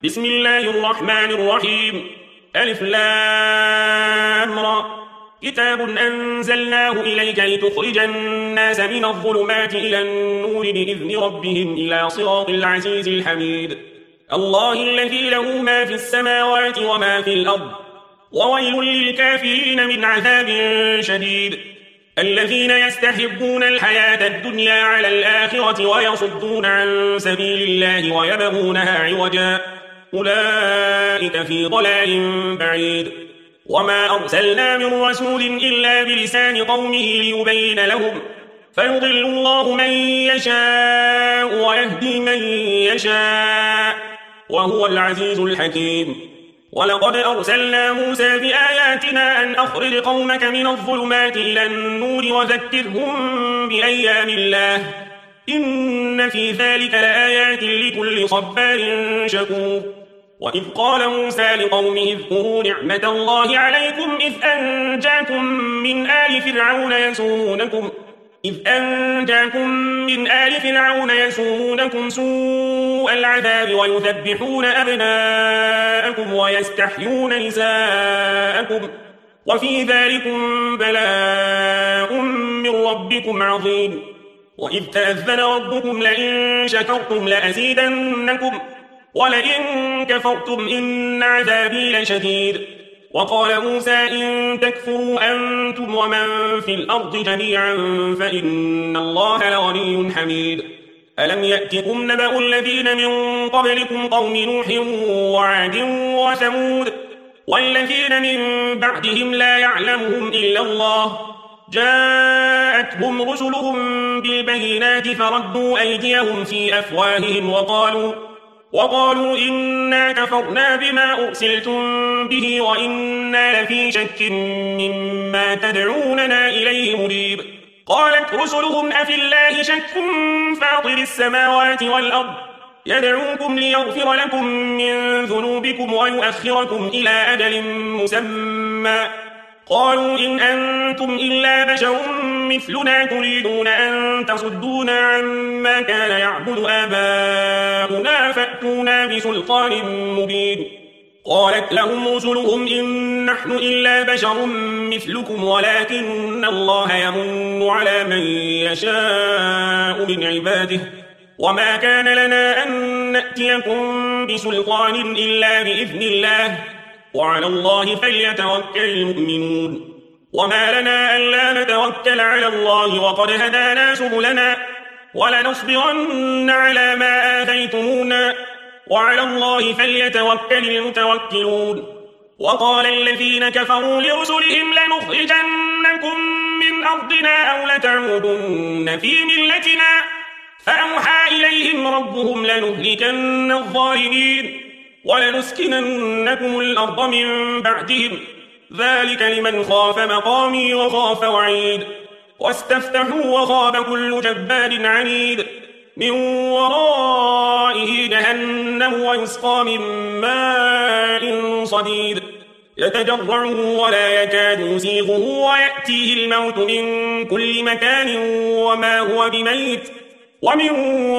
بسم الله الرحمن الرحيم. ألف لام را. كتاب أنزلناه إليك لتخرج الناس من الظلمات إلى النور بإذن ربهم إلى صراط العزيز الحميد. الله الذي له ما في السماوات وما في الأرض، وويل للكافرين من عذاب شديد. الذين يستحبون الحياة الدنيا على الآخرة ويصدون عن سبيل الله ويبغونها عوجا، أولئك في ضلال بعيد. وما أرسلنا من رسول إلا بلسان قومه ليبين لهم، فيضل الله من يشاء ويهدي من يشاء، وهو العزيز الحكيم. ولقد أرسلنا موسى بآياتنا أن أخرج قومك من الظلمات إلى النور وذكرهم بأيام الله، إن في ذلك لآيات لكل صبار شكور. وإذ قال موسى لقومه اذكروا نعمة الله عليكم إذ أنجاكم من آل فرعون يسومونكم سوء العذاب ويذبحون أبناءكم ويستحيون نساءكم، وفي ذلكم بلاء من ربكم عظيم. وإذ تأذن ربكم لئن شكرتم لأزيدنكم ولئن كفرتم إن عذابي لشديد. وقال موسى إن تكفروا أنتم ومن في الأرض جميعا فإن الله لغني حميد. ألم يأتكم نبأ الذين من قبلكم قوم نوح وعاد وثمود والذين من بعدهم لا يعلمهم إلا الله، جاءتهم رسلهم بالبينات فردوا أيديهم في أفواههم وقالوا إنا كفرنا بما أرسلتم به وإنا لفي شك مما تدعوننا إليه مريب. قالت رسلهم أفي الله شك فاطر السماوات والأرض يدعوكم ليغفر لكم من ذنوبكم ويؤخركم إلى أجل مسمى، قالوا إن أنتم إلا بشر مثلنا تريدون أن تصدونا عما كان يعبد آباؤنا فأتونا بسلطان مبين. قالت لهم رسلهم إن نحن إلا بشر مثلكم ولكن الله يمن على من يشاء من عباده، وما كان لنا أن نأتيكم بسلطان إلا بإذن الله، وعلى الله فليتوكل المؤمنون. وما لنا ألا نتوكل على الله وقد هدانا سبلنا ولنصبرن على ما آذيتمونا، وعلى الله فليتوكل المتوكلون. وقال الذين كفروا لرسلهم لنخرجنكم من أرضنا أو لتعودن في ملتنا، فأوحى إليهم ربهم لنهلكن الظالمين ولنسكننكم الأرض من بعدهم، ذلك لمن خاف مقامي وخاف وعيد. واستفتحوا وخاب كل جبار عنيد، من ورائه جهنم ويسقى من ماء صديد يتجرعه ولا يكاد يسيغه ويأتيه الموت من كل مكان وما هو بميت، ومن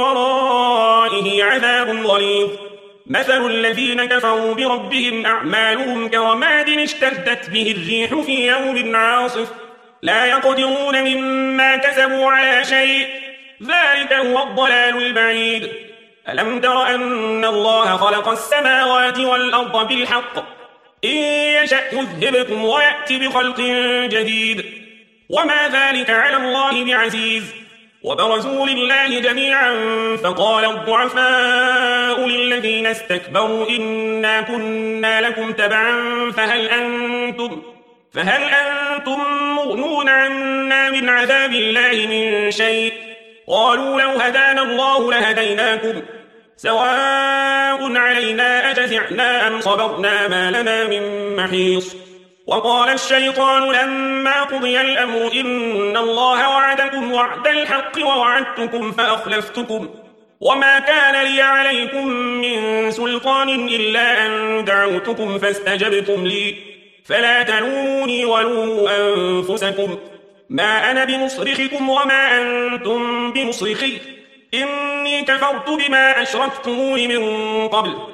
ورائه عذاب غليظ. مثل الذين كفروا بربهم أعمالهم كرماد اشتدت به الريح في يوم عاصف، لا يقدرون مما كسبوا على شيء، ذلك هو الضلال البعيد. ألم تر أن الله خلق السماوات والأرض بالحق، إن يشأ يذهبكم ويأتي بخلق جديد، وما ذلك على الله بعزيز. وبرزوا لله جميعا فقال الضعفاء للذين استكبروا إنا كنا لكم تبعا فهل أنتم مغنون عنا من عذاب الله من شيء، قالوا لو هدانا الله لهديناكم سواء علينا أجزعنا أم صبرنا ما لنا من محيص. وقال الشيطان لما قضي الأمر إن الله وعدكم وعد الحق ووعدتكم فأخلفتكم، وما كان لي عليكم من سلطان إلا أن دعوتكم فاستجبتم لي، فلا تلوموني ولوموا أنفسكم، ما أنا بمصرخكم وما أنتم بمصرخي، إني كفرت بما أشركتمون من قبل،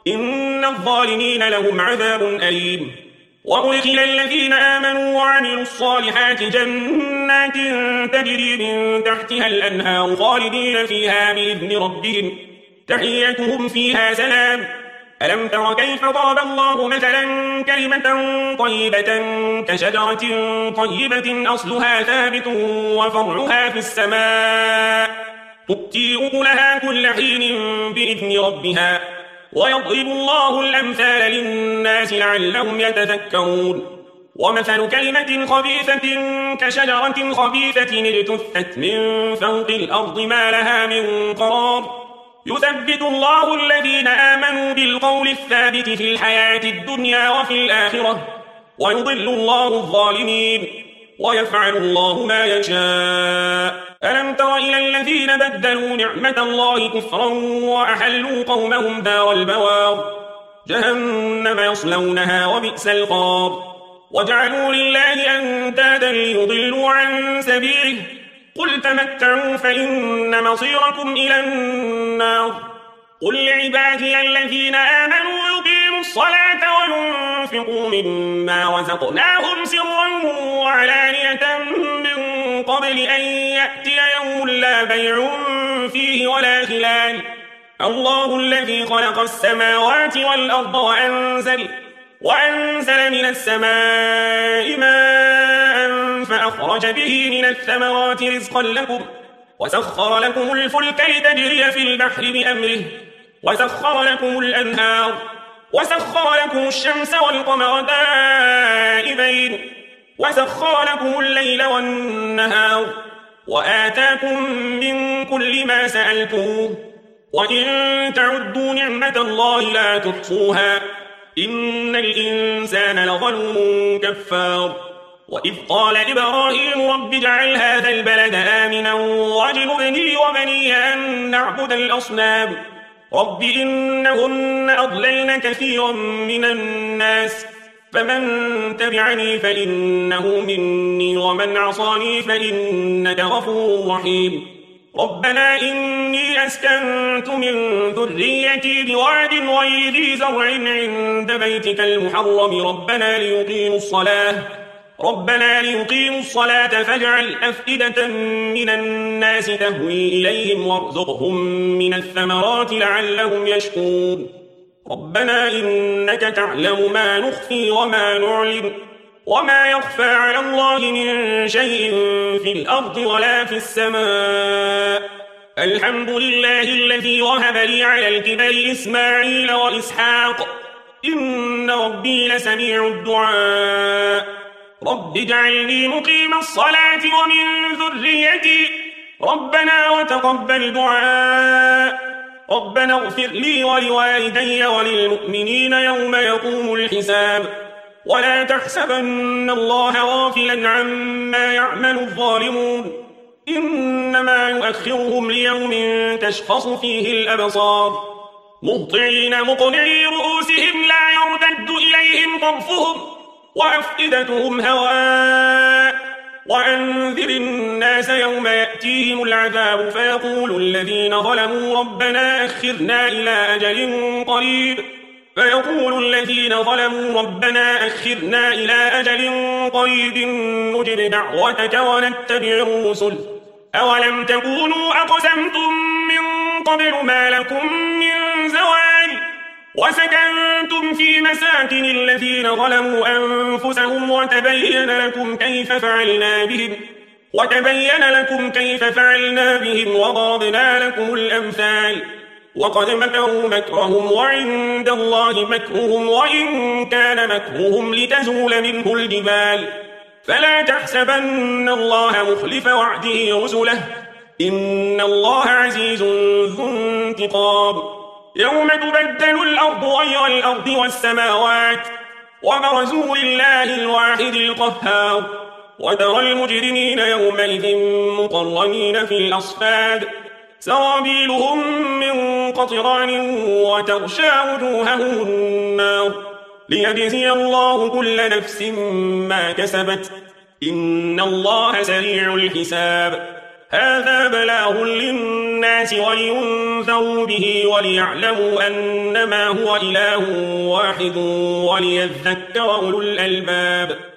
إن الظالمين لهم عذاب أليم. وأدخل الذين آمنوا وعملوا الصالحات جنات تجري من تحتها الأنهار خالدين فيها بإذن ربهم تحيتهم فيها سلام. ألم تر كيف ضرب الله مثلا كلمة طيبة كشجرة طيبة أصلها ثابت وفرعها في السماء تؤتي أكلها كل حين بإذن ربها ويضرب الله الأمثال للناس لعلهم يتذكرون. ومثل كلمة خبيثة كشجرة خبيثة اجتثت من فوق الأرض ما لها من قرار يثبت الله الذين آمنوا بالقول الثابت في الحياة الدنيا وفي الآخرة ويضل الله الظالمين ويفعل الله ما يشاء. ألم تر إلى الذين بدلوا نعمة الله كفرا وأحلوا قومهم دار البوار جهنم يصلونها وبئس القرار وجعلوا لله أندادا ليضلوا عن سبيله قل تمتعوا فإن مصيركم إلى النار. قل لعبادي الذين آمنوا يقيموا الصلاة وينفقوا مما رزقناهم سرا وعلانية من قبل أن يأتي يوم لا بيع فيه ولا خلال. الله الذي خلق السماوات والأرض وأنزل من السماء ماء فأخرج به من الثمرات رزقا لكم وسخر لكم الفلك لتجري في البحر بأمره وسخر لكم الأنهار وسخر لكم الشمس والقمر دائبين وسخر لكم الليل والنهار وآتاكم من كل ما سألتموه وإن تعدوا نعمة الله لا تحصوها إن الإنسان لظلوم كفار. وإذ قال إبراهيم رب اجعل هذا البلد آمنا واجنبني وبني أن نعبد الأصنام رب إنهن أضللن كثيرا من الناس فمن تبعني فإنه مني ومن عصاني فإنك غفور رحيم. ربنا إني أسكنت من ذريتي بواد غير ذي زرع عند بيتك المحرم ربنا ليقيموا الصلاة فاجعل أفئدة من الناس تهوي إليهم وارزقهم من الثمرات لعلهم يشكرون. ربنا إنك تعلم ما نخفي وما نعلن وما يخفى على الله من شيء في الأرض ولا في السماء. الحمد لله الذي وهب لي على الكبر إسماعيل وإسحاق إن ربي لسميع الدعاء. رب اجعلني مقيم الصلاة ومن ذريتي ربنا وتقبل دعاء. ربنا اغفر لي ولوالدي وللمؤمنين يوم يقوم الحساب. ولا تحسبن الله غافلا عما يعمل الظالمون إنما يؤخرهم ليوم تشخص فيه الأبصار مهطعين مقنعي رؤوسهم لا يرتد إليهم طرفهم وأفئدتهم هواء. وأنذر الناس يوم يأتيهم العذاب فيقول الذين ظلموا ربنا أخرنا إلى أجل قريب نجب دعوتك ونتبع الرسل أولم تكونوا أقسمتم من قبل ما لكم من زوال وسكنتم في مساكن الذين ظلموا أنفسهم وتبين لكم كيف فعلنا بهم وضربنا لكم الأمثال وقد مكروا مكرهم وعند الله مكرهم وإن كان مكرهم لتزول منه الجبال فلا تحسبن الله مخلف وعده رسله إن الله عزيز ذو انتقام. يوم تبدل الأرض غير الأرض والسماوات وبرزوا لله الواحد القهار وترى المجرمين يومئذ مقرنين في الأصفاد سرابيلهم من قطران وتغشى وجوههم النار ليجزي الله كل نفس ما كسبت إن الله سريع الحساب. هذا بلاغ للناس ولينذروا به وليعلموا أنما هو إله واحد وليذكر أولو الألباب